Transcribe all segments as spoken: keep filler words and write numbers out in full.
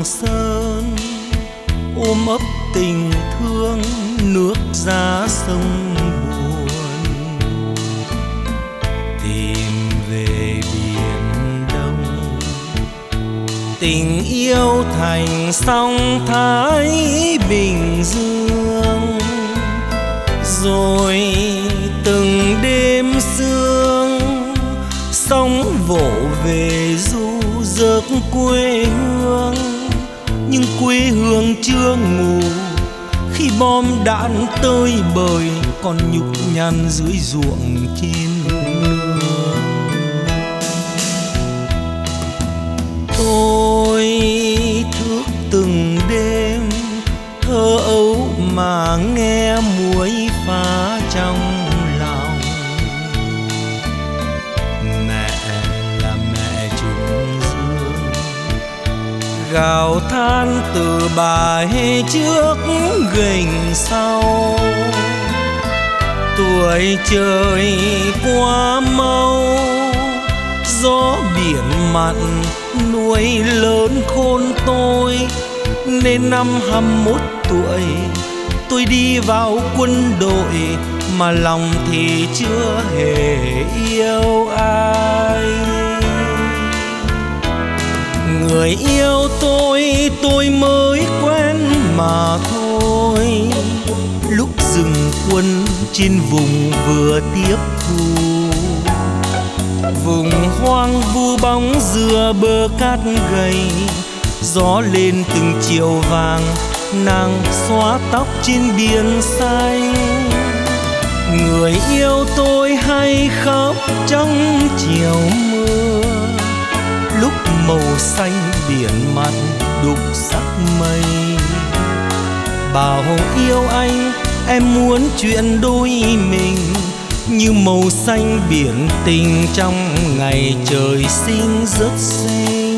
Sơn, ôm ấp tình thương nước ra sông buồn. Tìm về biển Đông, tình yêu thành sóng Thái Bình Dương. Rồi từng đêm sương, sóng vỗ về du giấc quê hương. Nhưng quê hương chưa ngủ khi bom đạn tơi bời còn nhục nhằn dưới ruộng trên nương. Tôi thức từng đêm thơ ấu mà nghe muối pha trong lòng. Mẹ là mẹ trùng dương, gào than từ bà hê trước gành sau. Tuổi trời quá mau, gió biển mặn nuôi lớn khôn tôi. Nên năm hăm mốt tuổi tôi đi vào quân đội, mà lòng thì chưa hề yêu ai. Người yêu tôi tôi mới quen mà thôi, lúc dừng quân trên vùng vừa tiếp thu. Vùng hoang vu bóng dừa bờ cát gầy, gió lên từng chiều vàng, nàng xóa tóc trên biển xanh. Người yêu tôi hay khóc trong chiều mưa, lúc màu xanh biển mặt đục sắc mây. Bảo yêu anh em muốn chuyện đôi mình, như màu xanh biển tình trong ngày trời sinh rất xinh.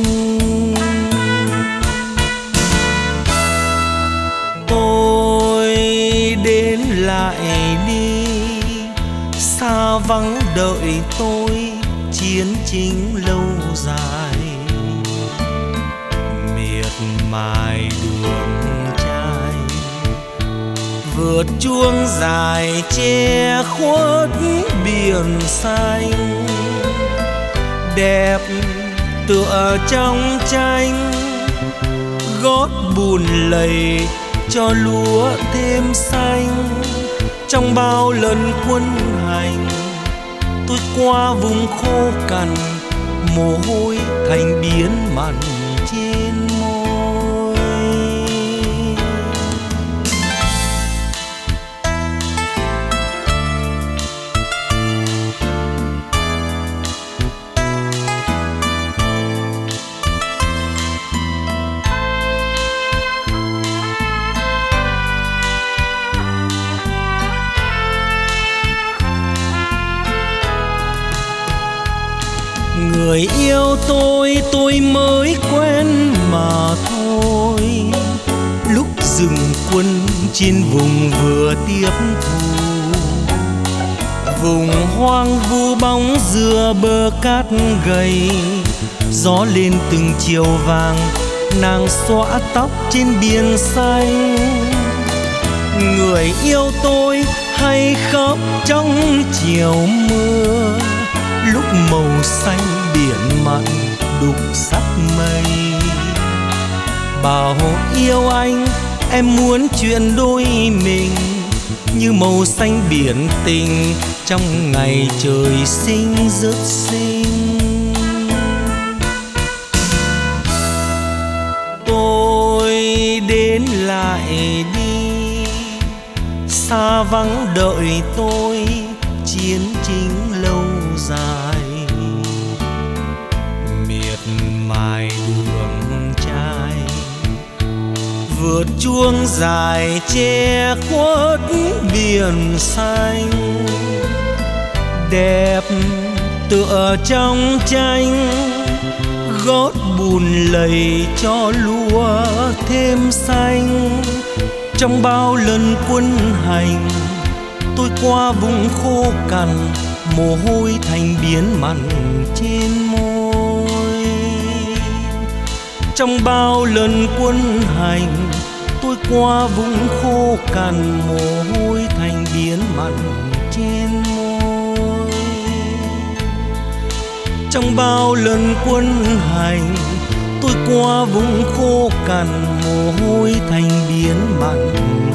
Tôi đến lại đi, xa vắng đợi tôi chiến chính lâu dài. Miệt mài đường trai vượt chuông dài che khuất biển xanh. Đẹp tựa trong tranh, gót bùn lầy cho lúa thêm xanh. Trong bao lần quân hành tôi qua vùng khô cằn, mồ hôi thành biến mặn trên môi. Người yêu tôi tôi mới quen mà thôi, lúc dừng quân trên vùng vừa tiếp thu. Vùng hoang vu bóng dừa bờ cát gầy, gió lên từng chiều vàng, nàng xõa tóc trên biển xanh. Người yêu tôi hay khóc trong chiều mưa, lúc màu xanh biển mặn đục sắc mây. Bảo yêu anh em muốn chuyện đôi mình, như màu xanh biển tình trong ngày trời sinh rất xinh. Tôi đến lại đi, xa vắng đợi tôi chiến chính lâu dài. Miệt mài đường trai vượt chuông dài che khuất biển xanh. Đẹp tựa trong tranh, gót bùn lầy cho lúa thêm xanh. Trong bao lần quân hành tôi qua vùng khô cằn, mồ hôi thành biến mặn trên môi. Trong bao lần quân hành, tôi qua vùng khô cằn, mồ hôi thành biển mặn trên môi. Trong bao lần quân hành, tôi qua vùng khô cằn, mồ hôi thành biển mặn